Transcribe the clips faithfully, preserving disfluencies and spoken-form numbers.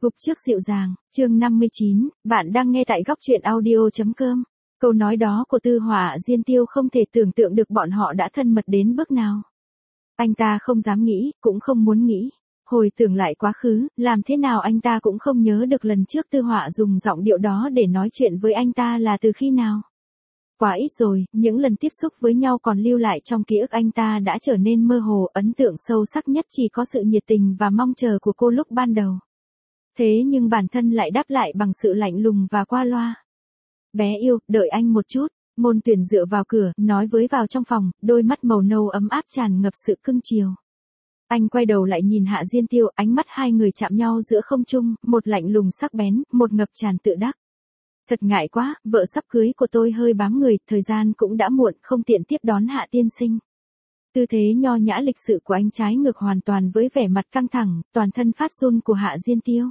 Gục trước dịu dàng, chương năm mươi chín, bạn đang nghe tại góc truyện audio.com. Câu nói đó của Tư Họa Diên Tiêu không thể tưởng tượng được bọn họ đã thân mật đến bước nào. Anh ta không dám nghĩ, cũng không muốn nghĩ. Hồi tưởng lại quá khứ, làm thế nào anh ta cũng không nhớ được lần trước Tư Họa dùng giọng điệu đó để nói chuyện với anh ta là từ khi nào. Quá ít rồi, những lần tiếp xúc với nhau còn lưu lại trong ký ức anh ta đã trở nên mơ hồ, ấn tượng sâu sắc nhất chỉ có sự nhiệt tình và mong chờ của cô lúc ban đầu. Thế nhưng bản thân lại đáp lại bằng sự lạnh lùng và qua loa. Bé yêu, đợi anh một chút. Ngôn Tuyển dựa vào cửa, nói với vào trong phòng, đôi mắt màu nâu ấm áp tràn ngập sự cưng chiều. Anh quay đầu lại nhìn Hạ Diên Tiêu, ánh mắt hai người chạm nhau giữa không trung, một lạnh lùng sắc bén, một ngập tràn tự đắc. Thật ngại quá, vợ sắp cưới của tôi hơi bám người, thời gian cũng đã muộn, không tiện tiếp đón Hạ tiên sinh. Tư thế nho nhã lịch sự của anh trái ngược hoàn toàn với vẻ mặt căng thẳng, toàn thân phát run của Hạ Diên Tiêu.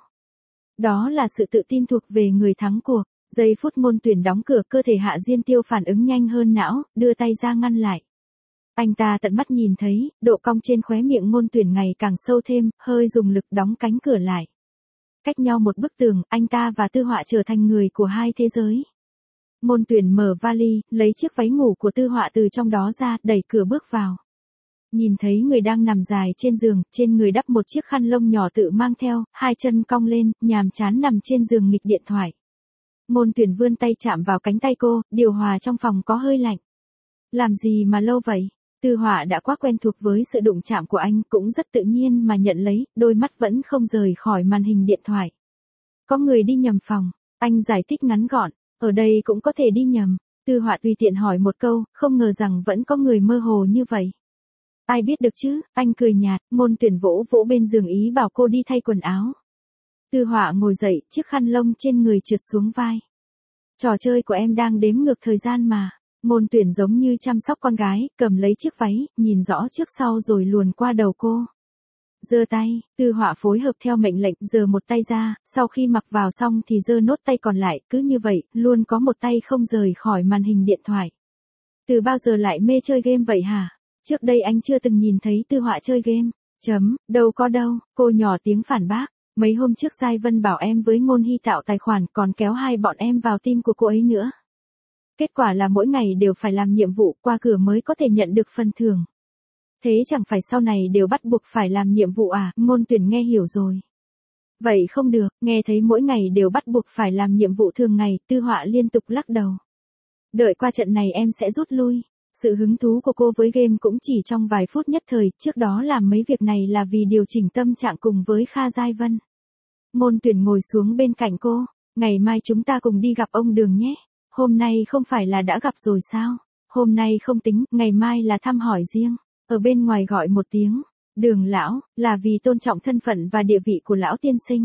Đó là sự tự tin thuộc về người thắng cuộc. Giây phút Ngôn Tuyển đóng cửa, cơ thể Hạ Diên Tiêu phản ứng nhanh hơn não, đưa tay ra ngăn lại. Anh ta tận mắt nhìn thấy, độ cong trên khóe miệng Ngôn Tuyển ngày càng sâu thêm, hơi dùng lực đóng cánh cửa lại. Cách nhau một bức tường, anh ta và Tư Họa trở thành người của hai thế giới. Ngôn Tuyển mở vali, lấy chiếc váy ngủ của Tư Họa từ trong đó ra, đẩy cửa bước vào. Nhìn thấy người đang nằm dài trên giường, trên người đắp một chiếc khăn lông nhỏ tự mang theo, hai chân cong lên, nhàm chán nằm trên giường nghịch điện thoại. Ngôn Tuyển vươn tay chạm vào cánh tay cô, điều hòa trong phòng có hơi lạnh. Làm gì mà lâu vậy? Tư Họa đã quá quen thuộc với sự đụng chạm của anh, cũng rất tự nhiên mà nhận lấy, đôi mắt vẫn không rời khỏi màn hình điện thoại. Có người đi nhầm phòng, anh giải thích ngắn gọn, ở đây cũng có thể đi nhầm. Tư Họa tùy tiện hỏi một câu, không ngờ rằng vẫn có người mơ hồ như vậy. Ai biết được chứ, anh cười nhạt. Ngôn Tuyển vỗ vỗ bên giường ý bảo cô đi thay quần áo. Tư Họa ngồi dậy, chiếc khăn lông trên người trượt xuống vai. Trò chơi của em đang đếm ngược thời gian mà. Ngôn Tuyển giống như chăm sóc con gái, cầm lấy chiếc váy, nhìn rõ trước sau rồi luồn qua đầu cô. Giơ tay, Tư Họa phối hợp theo mệnh lệnh, giơ một tay ra, sau khi mặc vào xong thì giơ nốt tay còn lại, cứ như vậy, luôn có một tay không rời khỏi màn hình điện thoại. Từ bao giờ lại mê chơi game vậy hả? Trước đây anh chưa từng nhìn thấy Tư Họa chơi game. Chấm, đâu có đâu, cô nhỏ tiếng phản bác. Mấy hôm trước Giai Vân bảo em với Ngôn Hy tạo tài khoản, còn kéo hai bọn em vào team của cô ấy nữa. Kết quả là mỗi ngày đều phải làm nhiệm vụ, qua cửa mới có thể nhận được phần thưởng. Thế chẳng phải sau này đều bắt buộc phải làm nhiệm vụ à? Ngôn Tuyển nghe hiểu rồi. Vậy không được, nghe thấy mỗi ngày đều bắt buộc phải làm nhiệm vụ thường ngày, Tư Họa liên tục lắc đầu. Đợi qua trận này em sẽ rút lui. Sự hứng thú của cô với game cũng chỉ trong vài phút nhất thời, trước đó làm mấy việc này là vì điều chỉnh tâm trạng cùng với Kha Giai Vân. Ngôn Tuyển ngồi xuống bên cạnh cô, ngày mai chúng ta cùng đi gặp ông Đường nhé. Hôm nay không phải là đã gặp rồi sao? Hôm nay không tính, ngày mai là thăm hỏi riêng. Ở bên ngoài gọi một tiếng, Đường lão, là vì tôn trọng thân phận và địa vị của lão tiên sinh.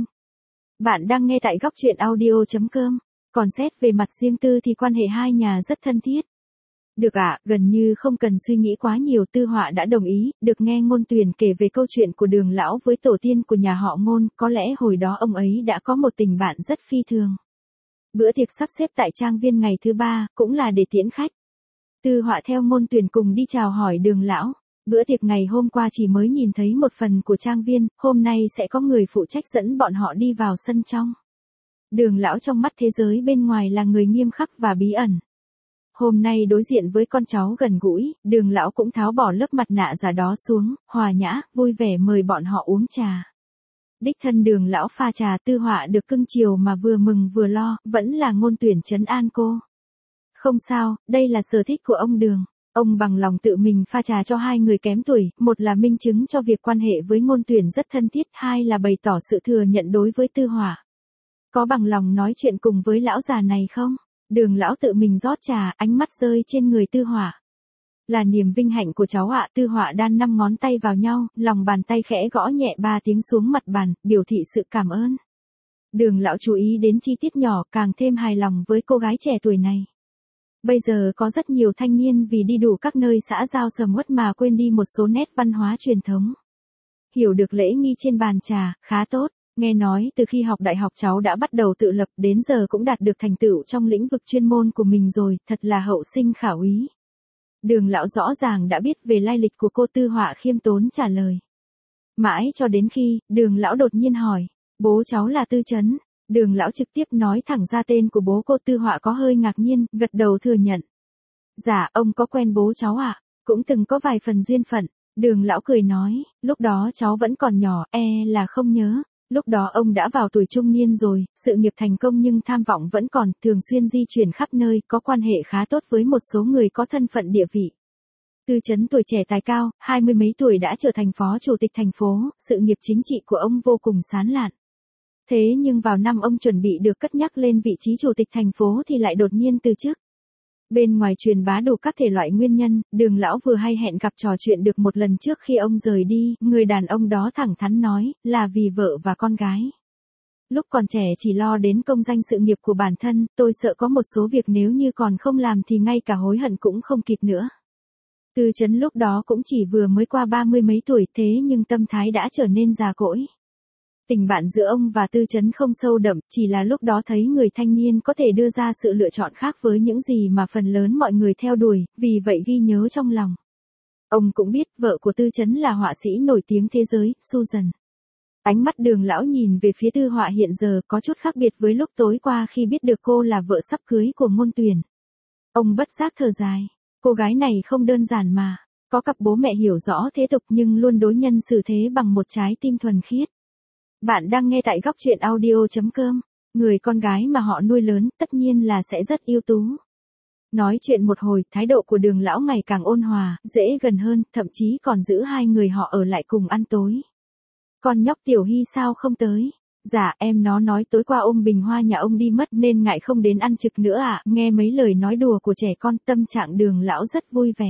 Bạn đang nghe tại góc truyện audio.com. Còn xét về mặt riêng tư thì quan hệ hai nhà rất thân thiết. Được ạ, à, gần như không cần suy nghĩ quá nhiều, Tư Họa đã đồng ý. Được nghe Ngôn Tuyển kể về câu chuyện của Đường lão với tổ tiên của nhà họ Ngôn, có lẽ hồi đó ông ấy đã có một tình bạn rất phi thường. Bữa tiệc sắp xếp tại trang viên ngày thứ ba, cũng là để tiễn khách. Tư Họa theo Ngôn Tuyển cùng đi chào hỏi Đường lão. Bữa tiệc ngày hôm qua chỉ mới nhìn thấy một phần của trang viên, hôm nay sẽ có người phụ trách dẫn bọn họ đi vào sân trong. Đường lão trong mắt thế giới bên ngoài là người nghiêm khắc và bí ẩn. Hôm nay đối diện với con cháu gần gũi, Đường lão cũng tháo bỏ lớp mặt nạ giả đó xuống, hòa nhã, vui vẻ mời bọn họ uống trà. Đích thân Đường lão pha trà. Tư Họa được cưng chiều mà vừa mừng vừa lo, vẫn là Ngôn Tuyển trấn an cô. Không sao, đây là sở thích của ông Đường. Ông bằng lòng tự mình pha trà cho hai người kém tuổi, một là minh chứng cho việc quan hệ với Ngôn Tuyển rất thân thiết, hai là bày tỏ sự thừa nhận đối với Tư Họa. Có bằng lòng nói chuyện cùng với lão già này không? Đường lão tự mình rót trà, ánh mắt rơi trên người Tư Họa. Là niềm vinh hạnh của cháu ạ. Tư Họa đan năm ngón tay vào nhau, lòng bàn tay khẽ gõ nhẹ ba tiếng xuống mặt bàn, biểu thị sự cảm ơn. Đường lão chú ý đến chi tiết nhỏ, càng thêm hài lòng với cô gái trẻ tuổi này. Bây giờ có rất nhiều thanh niên vì đi đủ các nơi xã giao sầm uất mà quên đi một số nét văn hóa truyền thống. Hiểu được lễ nghi trên bàn trà, khá tốt. Nghe nói từ khi học đại học cháu đã bắt đầu tự lập, đến giờ cũng đạt được thành tựu trong lĩnh vực chuyên môn của mình rồi, thật là hậu sinh khả úy. Đường lão rõ ràng đã biết về lai lịch của cô. Tư Họa khiêm tốn trả lời. Mãi cho đến khi, Đường lão đột nhiên hỏi, Bố cháu là Tư Chấn. Đường lão trực tiếp nói thẳng ra tên của bố cô. Tư Họa có hơi ngạc nhiên, gật đầu thừa nhận. Dạ, ông có quen bố cháu ạ? À? Cũng từng có vài phần duyên phận. Đường lão cười nói, lúc đó cháu vẫn còn nhỏ, e là không nhớ. Lúc đó ông đã vào tuổi trung niên rồi, sự nghiệp thành công nhưng tham vọng vẫn còn, thường xuyên di chuyển khắp nơi, có quan hệ khá tốt với một số người có thân phận địa vị. Tư Chấn tuổi trẻ tài cao, hai mươi mấy tuổi đã trở thành phó chủ tịch thành phố, sự nghiệp chính trị của ông vô cùng sáng lạn. Thế nhưng vào năm ông chuẩn bị được cất nhắc lên vị trí chủ tịch thành phố thì lại đột nhiên từ chức. Bên ngoài truyền bá đủ các thể loại nguyên nhân, Đường lão vừa hay hẹn gặp trò chuyện được một lần trước khi ông rời đi, người đàn ông đó thẳng thắn nói, là vì vợ và con gái. Lúc còn trẻ chỉ lo đến công danh sự nghiệp của bản thân, tôi sợ có một số việc nếu như còn không làm thì ngay cả hối hận cũng không kịp nữa. Tư Chấn lúc đó cũng chỉ vừa mới qua ba mươi mấy tuổi thế nhưng tâm thái đã trở nên già cỗi. Tình bạn giữa ông và Tư Chấn không sâu đậm, chỉ là lúc đó thấy người thanh niên có thể đưa ra sự lựa chọn khác với những gì mà phần lớn mọi người theo đuổi, vì vậy ghi nhớ trong lòng. Ông cũng biết vợ của Tư Chấn là họa sĩ nổi tiếng thế giới, Susan. Ánh mắt Đường lão nhìn về phía Tư Họa hiện giờ có chút khác biệt với lúc tối qua khi biết được cô là vợ sắp cưới của Ngôn Tuyền. Ông bất giác thở dài, cô gái này không đơn giản mà, có cặp bố mẹ hiểu rõ thế tục nhưng luôn đối nhân xử thế bằng một trái tim thuần khiết. Bạn đang nghe tại góc truyện audio chấm com. Người con gái mà họ nuôi lớn tất nhiên là sẽ rất ưu tú. Nói chuyện một hồi, thái độ của Đường lão ngày càng ôn hòa, dễ gần hơn, thậm chí còn giữ hai người họ ở lại cùng ăn tối. Con nhóc Tiểu Hy sao không tới? Dạ, em nó nói tối qua ôm bình hoa nhà ông đi mất nên ngại không đến ăn trực nữa ạ. À? Nghe mấy lời nói đùa của trẻ con, tâm trạng Đường lão rất vui vẻ.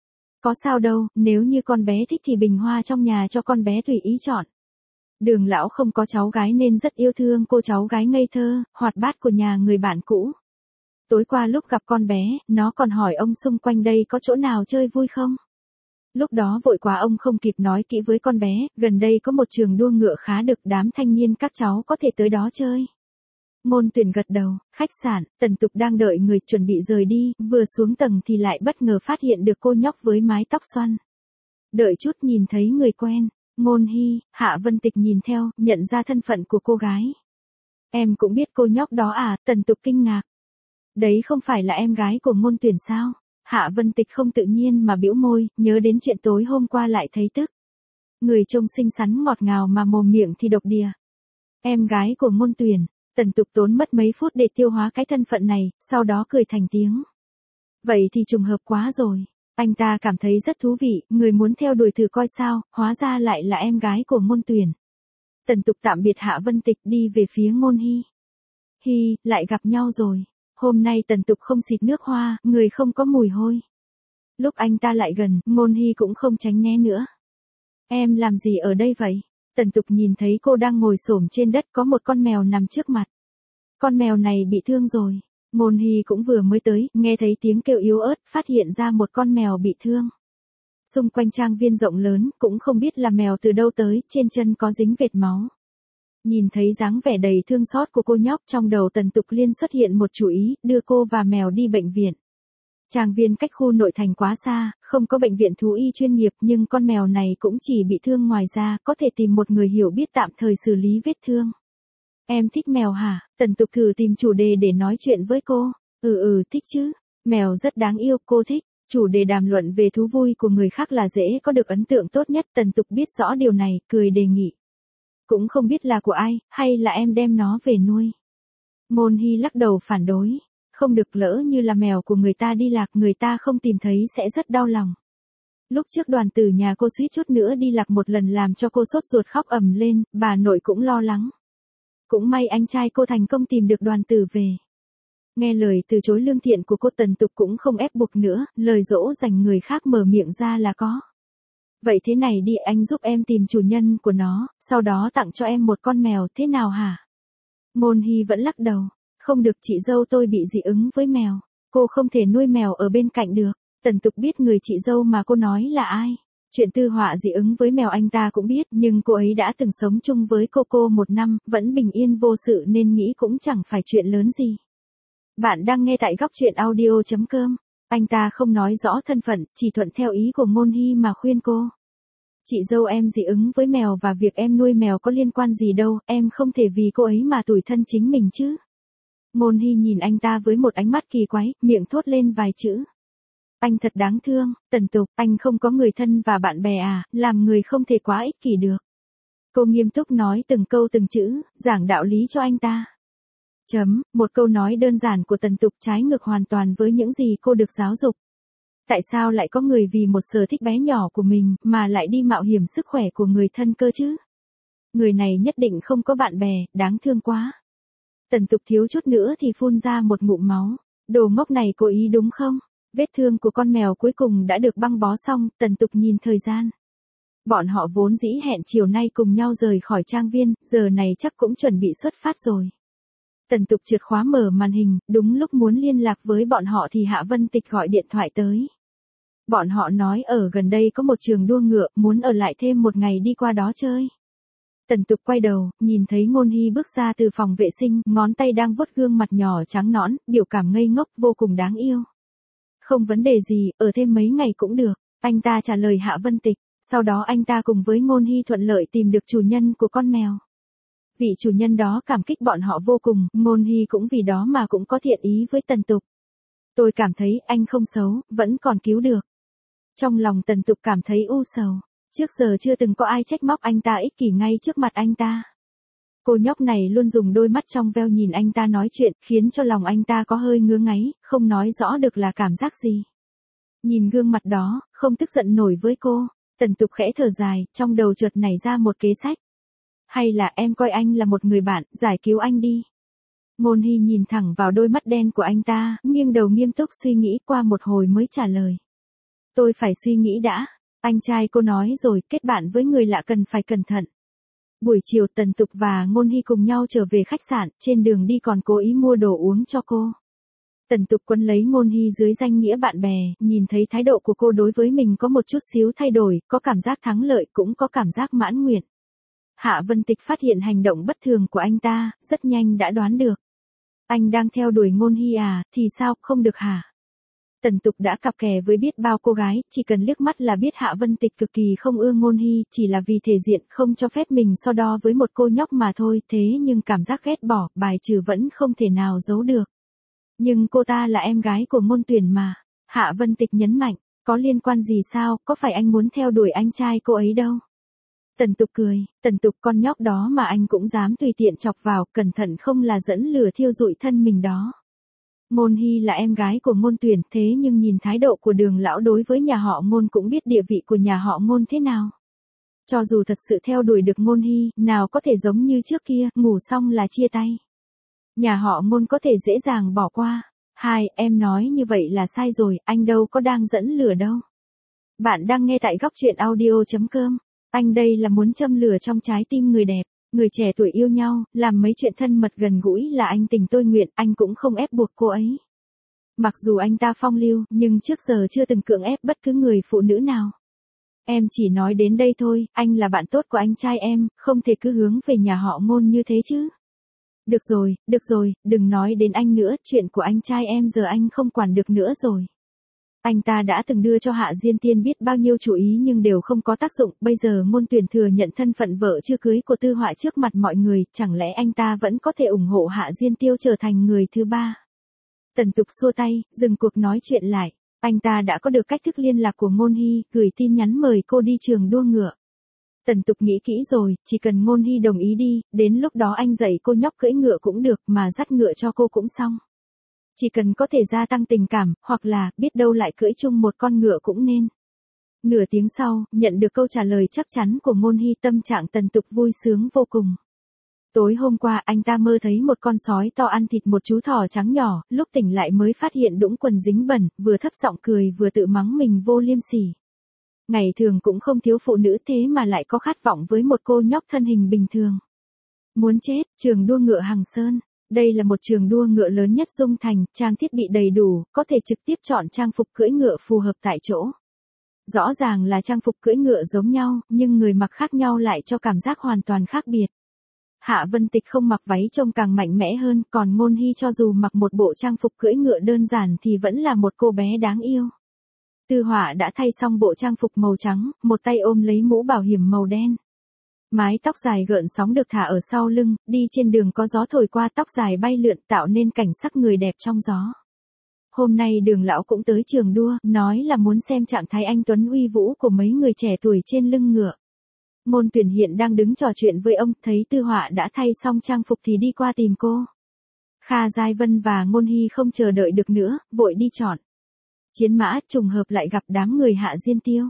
Có sao đâu, nếu như con bé thích thì bình hoa trong nhà cho con bé tùy ý chọn. Đường lão không có cháu gái nên rất yêu thương cô cháu gái ngây thơ, hoạt bát của nhà người bạn cũ. Tối qua lúc gặp con bé, nó còn hỏi ông xung quanh đây có chỗ nào chơi vui không? Lúc đó vội quá ông không kịp nói kỹ với con bé, gần đây có một trường đua ngựa khá được, đám thanh niên các cháu có thể tới đó chơi. Ngôn Tuyền gật đầu, khách sạn, Tần Tục đang đợi người chuẩn bị rời đi, vừa xuống tầng thì lại bất ngờ phát hiện được cô nhóc với mái tóc xoăn. Đợi chút nhìn thấy người quen. Ngôn Hy, Hạ Vân Tịch nhìn theo, nhận ra thân phận của cô gái. Em cũng biết cô nhóc đó à, Tần Tục kinh ngạc. Đấy không phải là em gái của Ngôn Tuyền sao? Hạ Vân Tịch không tự nhiên mà bĩu môi, nhớ đến chuyện tối hôm qua lại thấy tức. Người trông xinh xắn ngọt ngào mà mồm miệng thì độc đìa. Em gái của Ngôn Tuyền, Tần Tục tốn mất mấy phút để tiêu hóa cái thân phận này, sau đó cười thành tiếng. Vậy thì trùng hợp quá rồi. Anh ta cảm thấy rất thú vị, người muốn theo đuổi thử coi sao, hóa ra lại là em gái của Ngôn Tuyền. Tần Tục tạm biệt Hạ Vân Tịch đi về phía Ngôn Hy. Hy, lại gặp nhau rồi. Hôm nay Tần Tục không xịt nước hoa, người không có mùi hôi. Lúc anh ta lại gần, Ngôn Hy cũng không tránh né nữa. Em làm gì ở đây vậy? Tần Tục nhìn thấy cô đang ngồi xổm trên đất có một con mèo nằm trước mặt. Con mèo này bị thương rồi. Ngôn Hy cũng vừa mới tới, nghe thấy tiếng kêu yếu ớt, phát hiện ra một con mèo bị thương. Xung quanh trang viên rộng lớn, cũng không biết là mèo từ đâu tới, trên chân có dính vệt máu. Nhìn thấy dáng vẻ đầy thương xót của cô nhóc, trong đầu Tần Tục liên xuất hiện một chủ ý, đưa cô và mèo đi bệnh viện. Trang viên cách khu nội thành quá xa, không có bệnh viện thú y chuyên nghiệp nhưng con mèo này cũng chỉ bị thương, ngoài ra có thể tìm một người hiểu biết tạm thời xử lý vết thương. Em thích mèo hả? Tần Tục thử tìm chủ đề để nói chuyện với cô. Ừ ừ, thích chứ. Mèo rất đáng yêu, cô thích. Chủ đề đàm luận về thú vui của người khác là dễ có được ấn tượng tốt nhất. Tần Tục biết rõ điều này, cười đề nghị. Cũng không biết là của ai, hay là em đem nó về nuôi. Ngôn Hy lắc đầu phản đối. Không được, lỡ như là mèo của người ta đi lạc, người ta không tìm thấy sẽ rất đau lòng. Lúc trước Đoàn Tử nhà cô suýt chút nữa đi lạc một lần làm cho cô sốt ruột khóc ầm lên, bà nội cũng lo lắng. Cũng may anh trai cô thành công tìm được Đoàn Tử về. Nghe lời từ chối lương thiện của cô, Tần Tục cũng không ép buộc nữa, lời dỗ dành người khác mở miệng ra là có. Vậy thế này đi, anh giúp em tìm chủ nhân của nó, sau đó tặng cho em một con mèo, thế nào hả? Ngôn Hy vẫn lắc đầu. Không được, chị dâu tôi bị dị ứng với mèo. Cô không thể nuôi mèo ở bên cạnh được. Tần Tục biết người chị dâu mà cô nói là ai. Chuyện Tư Họa dị ứng với mèo anh ta cũng biết, nhưng cô ấy đã từng sống chung với cô cô một năm, vẫn bình yên vô sự nên nghĩ cũng chẳng phải chuyện lớn gì. Bạn đang nghe tại góc truyện audio chấm com. Anh ta không nói rõ thân phận, chỉ thuận theo ý của Ngôn Hy mà khuyên cô. Chị dâu em dị ứng với mèo và việc em nuôi mèo có liên quan gì đâu, em không thể vì cô ấy mà tủi thân chính mình chứ. Ngôn Hy nhìn anh ta với một ánh mắt kỳ quái, miệng thốt lên vài chữ. Anh thật đáng thương, Tần Tục, anh không có người thân và bạn bè à, làm người không thể quá ích kỷ được. Cô nghiêm túc nói từng câu từng chữ, giảng đạo lý cho anh ta. Chấm, một câu nói đơn giản của Tần Tục trái ngược hoàn toàn với những gì cô được giáo dục. Tại sao lại có người vì một sở thích bé nhỏ của mình mà lại đi mạo hiểm sức khỏe của người thân cơ chứ? Người này nhất định không có bạn bè, đáng thương quá. Tần Tục thiếu chút nữa thì phun ra một ngụm máu. Đồ ngốc này cố ý đúng không? Vết thương của con mèo cuối cùng đã được băng bó xong, Tần Tục nhìn thời gian. Bọn họ vốn dĩ hẹn chiều nay cùng nhau rời khỏi trang viên, giờ này chắc cũng chuẩn bị xuất phát rồi. Tần Tục trượt khóa mở màn hình, đúng lúc muốn liên lạc với bọn họ thì Hạ Vân Tịch gọi điện thoại tới. Bọn họ nói ở gần đây có một trường đua ngựa, muốn ở lại thêm một ngày đi qua đó chơi. Tần Tục quay đầu, nhìn thấy Ngôn Hy bước ra từ phòng vệ sinh, ngón tay đang vuốt gương mặt nhỏ trắng nõn, biểu cảm ngây ngốc, vô cùng đáng yêu. Không vấn đề gì, ở thêm mấy ngày cũng được, anh ta trả lời Hạ Vân Tịch. Sau đó anh ta cùng với Ngôn Hy thuận lợi tìm được chủ nhân của con mèo. Vị chủ nhân đó cảm kích bọn họ vô cùng, Ngôn Hy cũng vì đó mà cũng có thiện ý với Tần Tục. Tôi cảm thấy anh không xấu, vẫn còn cứu được. Trong lòng Tần Tục cảm thấy u sầu. Trước giờ chưa từng có ai trách móc anh ta ích kỷ ngay trước mặt anh ta. Cô nhóc này luôn dùng đôi mắt trong veo nhìn anh ta nói chuyện, khiến cho lòng anh ta có hơi ngứa ngáy, không nói rõ được là cảm giác gì. Nhìn gương mặt đó, không tức giận nổi với cô, Tần Tục khẽ thở dài, trong đầu chợt nảy ra một kế sách. Hay là em coi anh là một người bạn, giải cứu anh đi. Ngôn Hy nhìn thẳng vào đôi mắt đen của anh ta, nghiêng đầu nghiêm túc suy nghĩ, qua một hồi mới trả lời. Tôi phải suy nghĩ đã. Anh trai cô nói rồi, kết bạn với người lạ cần phải cẩn thận. Buổi chiều Tần Tục và Ngôn Hy cùng nhau trở về khách sạn, trên đường đi còn cố ý mua đồ uống cho cô. Tần Tục quấn lấy Ngôn Hy dưới danh nghĩa bạn bè, nhìn thấy thái độ của cô đối với mình có một chút xíu thay đổi, có cảm giác thắng lợi cũng có cảm giác mãn nguyện. Hạ Vân Tịch phát hiện hành động bất thường của anh ta, rất nhanh đã đoán được. Anh đang theo đuổi Ngôn Hy à, thì sao, không được hả? Tần Tục đã cặp kè với biết bao cô gái, chỉ cần liếc mắt là biết Hạ Vân Tịch cực kỳ không ưa Ngôn Hy, chỉ là vì thể diện không cho phép mình so đo với một cô nhóc mà thôi, thế nhưng cảm giác ghét bỏ, bài trừ vẫn không thể nào giấu được. Nhưng cô ta là em gái của Ngôn Tuyển mà. Hạ Vân Tịch nhấn mạnh, có liên quan gì sao, có phải anh muốn theo đuổi anh trai cô ấy đâu? Tần Tục cười, Tần Tục con nhóc đó mà anh cũng dám tùy tiện chọc vào, cẩn thận không là dẫn lửa thiêu rụi thân mình đó. Ngôn Hy là em gái của Ngôn Tuyển, thế nhưng nhìn thái độ của Đường lão đối với nhà họ Ngôn cũng biết địa vị của nhà họ Ngôn thế nào. Cho dù thật sự theo đuổi được Ngôn Hy, nào có thể giống như trước kia, ngủ xong là chia tay. Nhà họ Ngôn có thể dễ dàng bỏ qua. Hai, em nói như vậy là sai rồi, anh đâu có đang dẫn lửa đâu. Bạn đang nghe tại góc truyện audio chấm com. Anh đây là muốn châm lửa trong trái tim người đẹp. Người trẻ tuổi yêu nhau, làm mấy chuyện thân mật gần gũi là anh tình tôi nguyện, anh cũng không ép buộc cô ấy. Mặc dù anh ta phong lưu, nhưng trước giờ chưa từng cưỡng ép bất cứ người phụ nữ nào. Em chỉ nói đến đây thôi, anh là bạn tốt của anh trai em, không thể cứ hướng về nhà họ Ngôn như thế chứ. Được rồi, được rồi, đừng nói đến anh nữa, chuyện của anh trai em giờ anh không quản được nữa rồi. Anh ta đã từng đưa cho Hạ Diên Tiên biết bao nhiêu chủ ý nhưng đều không có tác dụng, bây giờ Ngôn Tuyển thừa nhận thân phận vợ chưa cưới của Tư Họa trước mặt mọi người, chẳng lẽ anh ta vẫn có thể ủng hộ Hạ Diên Tiêu trở thành người thứ ba? Tần Tục xua tay, dừng cuộc nói chuyện lại, anh ta đã có được cách thức liên lạc của Ngôn Hy, gửi tin nhắn mời cô đi trường đua ngựa. Tần Tục nghĩ kỹ rồi, chỉ cần Ngôn Hy đồng ý đi, đến lúc đó anh dạy cô nhóc cưỡi ngựa cũng được, mà dắt ngựa cho cô cũng xong. Chỉ cần có thể gia tăng tình cảm, hoặc là, biết đâu lại cưỡi chung một con ngựa cũng nên. Nửa tiếng sau, nhận được câu trả lời chắc chắn của Ngôn Hy, tâm trạng Tần Tục vui sướng vô cùng. Tối hôm qua anh ta mơ thấy một con sói to ăn thịt một chú thỏ trắng nhỏ, lúc tỉnh lại mới phát hiện đũng quần dính bẩn, vừa thấp giọng cười vừa tự mắng mình vô liêm sỉ. Ngày thường cũng không thiếu phụ nữ thế mà lại có khát vọng với một cô nhóc thân hình bình thường. Muốn chết, trường đua ngựa Hằng Sơn. Đây là một trường đua ngựa lớn nhất Dung Thành, trang thiết bị đầy đủ, có thể trực tiếp chọn trang phục cưỡi ngựa phù hợp tại chỗ. Rõ ràng là trang phục cưỡi ngựa giống nhau, nhưng người mặc khác nhau lại cho cảm giác hoàn toàn khác biệt. Hạ Vân Tịch không mặc váy trông càng mạnh mẽ hơn, còn Ngôn Hy cho dù mặc một bộ trang phục cưỡi ngựa đơn giản thì vẫn là một cô bé đáng yêu. Tư Họa đã thay xong bộ trang phục màu trắng, một tay ôm lấy mũ bảo hiểm màu đen. Mái tóc dài gợn sóng được thả ở sau lưng, đi trên đường có gió thổi qua tóc dài bay lượn tạo nên cảnh sắc người đẹp trong gió. Hôm nay Đường lão cũng tới trường đua, nói là muốn xem trạng thái anh tuấn uy vũ của mấy người trẻ tuổi trên lưng ngựa. Ngôn Tuyển hiện đang đứng trò chuyện với ông, thấy Tư Họa đã thay xong trang phục thì đi qua tìm cô. Kha Giai Vân và Ngôn Hy không chờ đợi được nữa, vội đi chọn chiến mã, trùng hợp lại gặp đám người Hạ Diên Tiêu.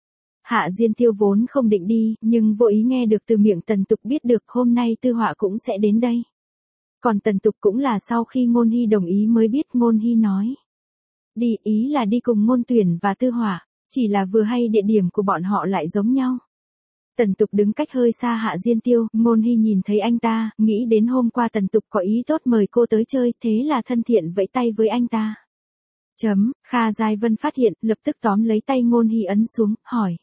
Hạ Diên Tiêu vốn không định đi, nhưng vô ý nghe được từ miệng Tần Tục biết được hôm nay Tư Họa cũng sẽ đến đây. Còn Tần Tục cũng là sau khi Ngôn Hy đồng ý mới biết. Ngôn Hy nói đi, ý là đi cùng Ngôn Tuyển và Tư Họa, chỉ là vừa hay địa điểm của bọn họ lại giống nhau. Tần Tục đứng cách hơi xa Hạ Diên Tiêu, Ngôn Hy nhìn thấy anh ta, nghĩ đến hôm qua Tần Tục có ý tốt mời cô tới chơi, thế là thân thiện vẫy tay với anh ta. Chấm, Kha Giai Vân phát hiện, lập tức tóm lấy tay Ngôn Hy ấn xuống, hỏi.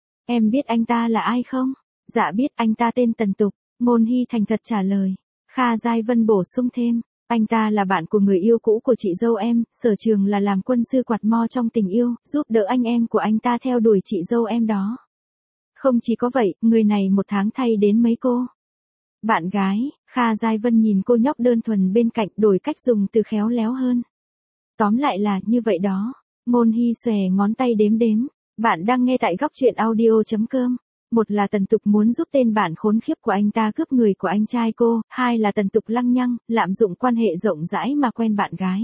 Em biết anh ta là ai không? Dạ biết, anh ta tên Tần Tục. Ngôn Hy thành thật trả lời. Kha Giai Vân bổ sung thêm, anh ta là bạn của người yêu cũ của chị dâu em, sở trường là làm quân sư quạt mo trong tình yêu, giúp đỡ anh em của anh ta theo đuổi chị dâu em đó. Không chỉ có vậy, người này một tháng thay đến mấy cô bạn gái. Kha Giai Vân nhìn cô nhóc đơn thuần bên cạnh, đổi cách dùng từ khéo léo hơn. Tóm lại là như vậy đó. Ngôn Hy xòe ngón tay đếm đếm. Bạn đang nghe tại góc truyện audio.com. Một là Tần Tục muốn giúp tên bạn khốn khiếp của anh ta cướp người của anh trai cô, hai là Tần Tục lăng nhăng, lạm dụng quan hệ rộng rãi mà quen bạn gái.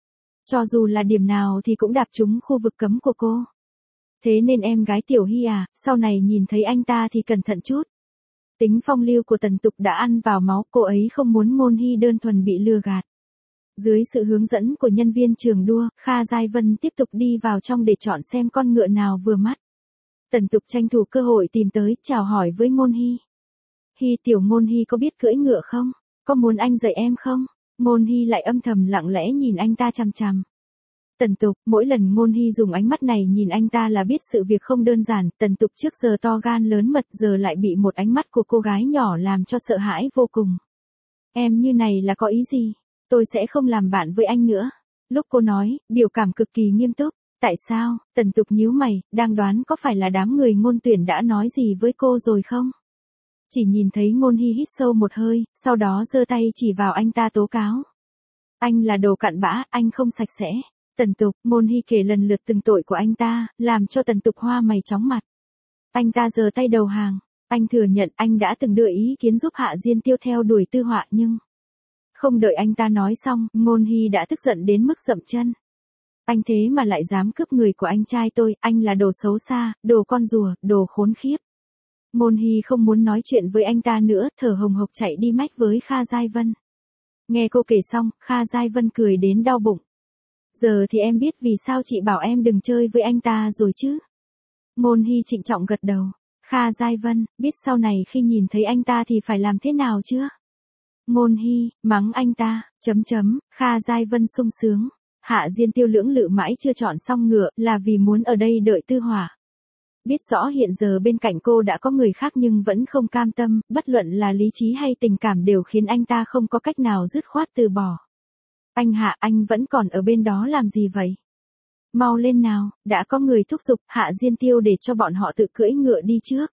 Cho dù là điểm nào thì cũng đạp trúng khu vực cấm của cô. Thế nên em gái Tiểu Hy à, sau này nhìn thấy anh ta thì cẩn thận chút. Tính phong lưu của Tần Tục đã ăn vào máu, cô ấy không muốn Ngôn Hy đơn thuần bị lừa gạt. Dưới sự hướng dẫn của nhân viên trường đua, Kha Giai Vân tiếp tục đi vào trong để chọn xem con ngựa nào vừa mắt. Tần Tục tranh thủ cơ hội tìm tới, chào hỏi với Ngôn Hy. Hy tiểu Ngôn Hy có biết cưỡi ngựa không? Có muốn anh dạy em không? Ngôn Hy lại âm thầm lặng lẽ nhìn anh ta chằm chằm. Tần Tục, mỗi lần Ngôn Hy dùng ánh mắt này nhìn anh ta là biết sự việc không đơn giản. Tần Tục trước giờ to gan lớn mật, giờ lại bị một ánh mắt của cô gái nhỏ làm cho sợ hãi vô cùng. Em như này là có ý gì? Tôi sẽ không làm bạn với anh nữa. Lúc cô nói, biểu cảm cực kỳ nghiêm túc. Tại sao? Tần Tục nhíu mày, đang đoán có phải là đám người Ngôn Tuyển đã nói gì với cô rồi không? Chỉ nhìn thấy Ngôn Hy hít sâu một hơi, sau đó giơ tay chỉ vào anh ta tố cáo. Anh là đồ cặn bã, anh không sạch sẽ. Tần Tục, Ngôn Hy kể lần lượt từng tội của anh ta, làm cho Tần Tục hoa mày chóng mặt. Anh ta giơ tay đầu hàng. Anh thừa nhận anh đã từng đưa ý kiến giúp Hạ Diên Tiêu theo đuổi Tư Họa nhưng... Không đợi anh ta nói xong, Ngôn Hy đã tức giận đến mức dậm chân. Anh thế mà lại dám cướp người của anh trai tôi, anh là đồ xấu xa, đồ con rùa, đồ khốn khiếp. Ngôn Hy không muốn nói chuyện với anh ta nữa, thở hồng hộc chạy đi mách với Kha Giai Vân. Nghe cô kể xong, Kha Giai Vân cười đến đau bụng. Giờ thì em biết vì sao chị bảo em đừng chơi với anh ta rồi chứ. Ngôn Hy trịnh trọng gật đầu. Kha Giai Vân, biết sau này khi nhìn thấy anh ta thì phải làm thế nào chưa? Ngôn Hy, mắng anh ta, chấm chấm, Kha Giai Vân sung sướng. Hạ Diên Tiêu lưỡng lự mãi chưa chọn xong ngựa, là vì muốn ở đây đợi Tư Họa. Biết rõ hiện giờ bên cạnh cô đã có người khác nhưng vẫn không cam tâm, bất luận là lý trí hay tình cảm đều khiến anh ta không có cách nào dứt khoát từ bỏ. Anh Hạ, anh vẫn còn ở bên đó làm gì vậy? Mau lên nào, đã có người thúc giục Hạ Diên Tiêu để cho bọn họ tự cưỡi ngựa đi trước.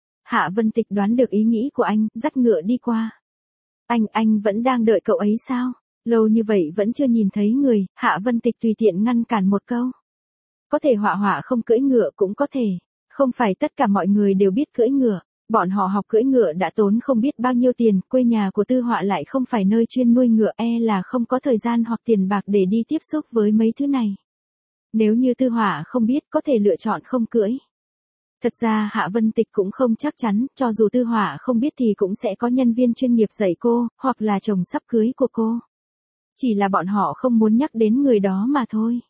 Hạ Vân Tịch đoán được ý nghĩ của anh, dắt ngựa đi qua. Anh, anh vẫn đang đợi cậu ấy sao? Lâu như vậy vẫn chưa nhìn thấy người, Hạ Vân Tịch tùy tiện ngăn cản một câu. Có thể Họa Họa không cưỡi ngựa cũng có thể. Không phải tất cả mọi người đều biết cưỡi ngựa. Bọn họ học cưỡi ngựa đã tốn không biết bao nhiêu tiền, quê nhà của Tư Họa lại không phải nơi chuyên nuôi ngựa, e là không có thời gian hoặc tiền bạc để đi tiếp xúc với mấy thứ này. Nếu như Tư Họa không biết có thể lựa chọn không cưỡi. Thật ra Hạ Vân Tịch cũng không chắc chắn, cho dù Tư Họa không biết thì cũng sẽ có nhân viên chuyên nghiệp dạy cô, hoặc là chồng sắp cưới của cô. Chỉ là bọn họ không muốn nhắc đến người đó mà thôi.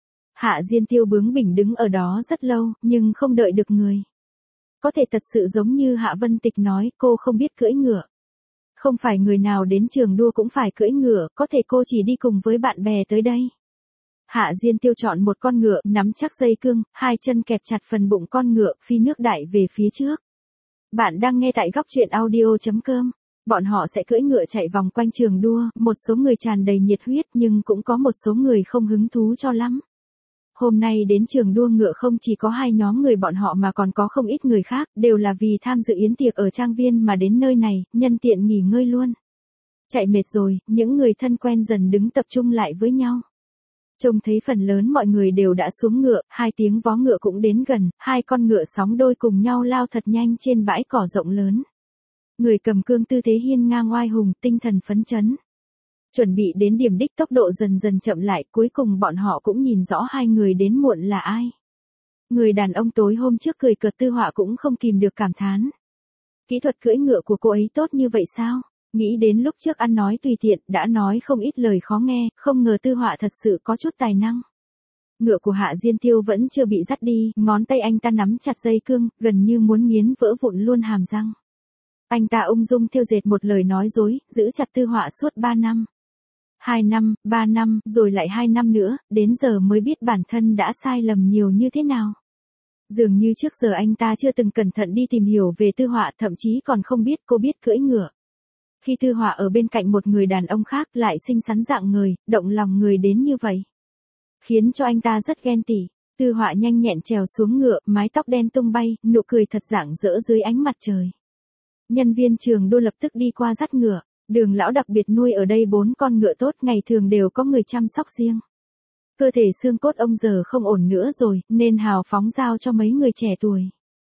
Hạ Diên Tiêu bướng bỉnh đứng ở đó rất lâu, nhưng không đợi được người. Có thể thật sự giống như Hạ Vân Tịch nói, cô không biết cưỡi ngựa. Không phải người nào đến trường đua cũng phải cưỡi ngựa, có thể cô chỉ đi cùng với bạn bè tới đây. Hạ Diên Tiêu chọn một con ngựa, nắm chắc dây cương, hai chân kẹp chặt phần bụng con ngựa, phi nước đại về phía trước. Bạn đang nghe tại góc truyện audio.com. Bọn họ sẽ cưỡi ngựa chạy vòng quanh trường đua, một số người tràn đầy nhiệt huyết nhưng cũng có một số người không hứng thú cho lắm. Hôm nay đến trường đua ngựa không chỉ có hai nhóm người bọn họ mà còn có không ít người khác, đều là vì tham dự yến tiệc ở trang viên mà đến nơi này, nhân tiện nghỉ ngơi luôn. Chạy mệt rồi, những người thân quen dần đứng tập trung lại với nhau. Trông thấy phần lớn mọi người đều đã xuống ngựa, hai tiếng vó ngựa cũng đến gần, hai con ngựa sóng đôi cùng nhau lao thật nhanh trên bãi cỏ rộng lớn. Người cầm cương tư thế hiên ngang oai hùng, tinh thần phấn chấn. Chuẩn bị đến điểm đích tốc độ dần dần chậm lại, cuối cùng bọn họ cũng nhìn rõ hai người đến muộn là ai. Người đàn ông tối hôm trước cười cợt Tư Họa cũng không kìm được cảm thán. Kỹ thuật cưỡi ngựa của cô ấy tốt như vậy sao? Nghĩ đến lúc trước ăn nói tùy tiện, đã nói không ít lời khó nghe, không ngờ Tư Họa thật sự có chút tài năng. Ngựa của Hạ Diên Tiêu vẫn chưa bị dắt đi, ngón tay anh ta nắm chặt dây cương, gần như muốn nghiến vỡ vụn luôn hàm răng. Anh ta ung dung thêu dệt một lời nói dối, giữ chặt Tư Họa suốt ba năm. Hai năm, ba năm, rồi lại hai năm nữa, đến giờ mới biết bản thân đã sai lầm nhiều như thế nào. Dường như trước giờ anh ta chưa từng cẩn thận đi tìm hiểu về Tư Họa, thậm chí còn không biết cô biết cưỡi ngựa. Khi Tư Họa ở bên cạnh một người đàn ông khác lại xinh xắn dạng người, động lòng người đến như vậy. Khiến cho anh ta rất ghen tị. Tư Họa nhanh nhẹn trèo xuống ngựa, mái tóc đen tung bay, nụ cười thật rạng rỡ dưới ánh mặt trời. Nhân viên trường đua lập tức đi qua dắt ngựa. Đường lão đặc biệt nuôi ở đây bốn con ngựa tốt, ngày thường đều có người chăm sóc riêng. Cơ thể xương cốt ông giờ không ổn nữa rồi, nên hào phóng giao cho mấy người trẻ tuổi.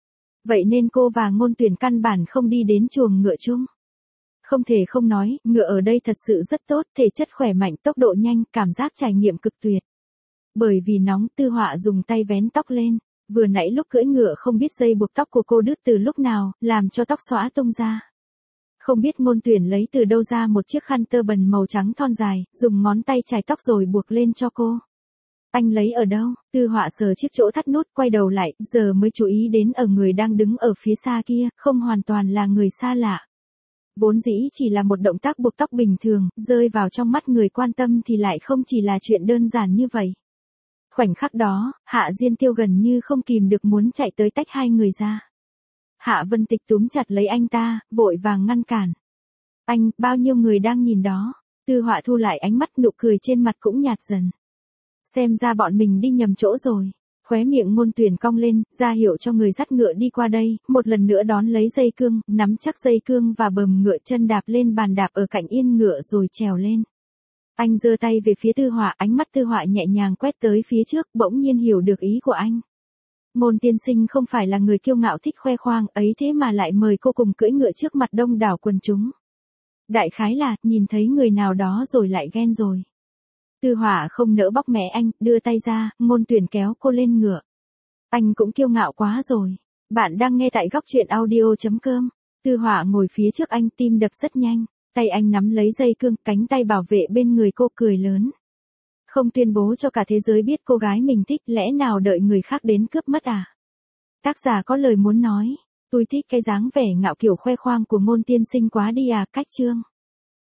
Vậy nên cô và Ngôn Tuyển căn bản không đi đến chuồng ngựa chung. Không thể không nói, ngựa ở đây thật sự rất tốt, thể chất khỏe mạnh, tốc độ nhanh, cảm giác trải nghiệm cực tuyệt. Bởi vì nóng, Tư Họa dùng tay vén tóc lên. Vừa nãy lúc cưỡi ngựa không biết dây buộc tóc của cô đứt từ lúc nào, làm cho tóc xõa tung ra. Không biết Ngôn Tuyển lấy từ đâu ra một chiếc khăn tơ bần màu trắng thon dài, dùng ngón tay chải tóc rồi buộc lên cho cô. Anh lấy ở đâu? Tư Họa sờ chiếc chỗ thắt nút, quay đầu lại, giờ mới chú ý đến ở người đang đứng ở phía xa kia, không hoàn toàn là người xa lạ. Vốn dĩ chỉ là một động tác buộc tóc bình thường, rơi vào trong mắt người quan tâm thì lại không chỉ là chuyện đơn giản như vậy. Khoảnh khắc đó, Hạ Diên Tiêu gần như không kìm được muốn chạy tới tách hai người ra. Hạ Vân Tịch túm chặt lấy anh ta, vội vàng ngăn cản. Anh, bao nhiêu người đang nhìn đó. Tư Họa thu lại ánh mắt, nụ cười trên mặt cũng nhạt dần. Xem ra bọn mình đi nhầm chỗ rồi. Khóe miệng Ngôn Tuyển cong lên, ra hiệu cho người dắt ngựa đi qua đây, một lần nữa đón lấy dây cương, nắm chắc dây cương và bầm ngựa, chân đạp lên bàn đạp ở cạnh yên ngựa rồi trèo lên. Anh giơ tay về phía Tư Họa, ánh mắt Tư Họa nhẹ nhàng quét tới phía trước, bỗng nhiên hiểu được ý của anh. Ngôn tiên sinh không phải là người kiêu ngạo thích khoe khoang ấy, thế mà lại mời cô cùng cưỡi ngựa trước mặt đông đảo quần chúng. Đại khái là, nhìn thấy người nào đó rồi lại ghen rồi. Tư Họa không nỡ bóc mẽ anh, đưa tay ra, Ngôn Tuyển kéo cô lên ngựa. Anh cũng kiêu ngạo quá rồi. Bạn đang nghe tại góc truyện audio chấm com. Tư Họa ngồi phía trước anh, tim đập rất nhanh. Tay anh nắm lấy dây cương, cánh tay bảo vệ bên người cô, cười lớn. Không tuyên bố cho cả thế giới biết cô gái mình thích, lẽ nào đợi người khác đến cướp mất à? Tác giả có lời muốn nói. Tôi thích cái dáng vẻ ngạo kiểu khoe khoang của Ngôn tiên sinh quá đi à, cách chương.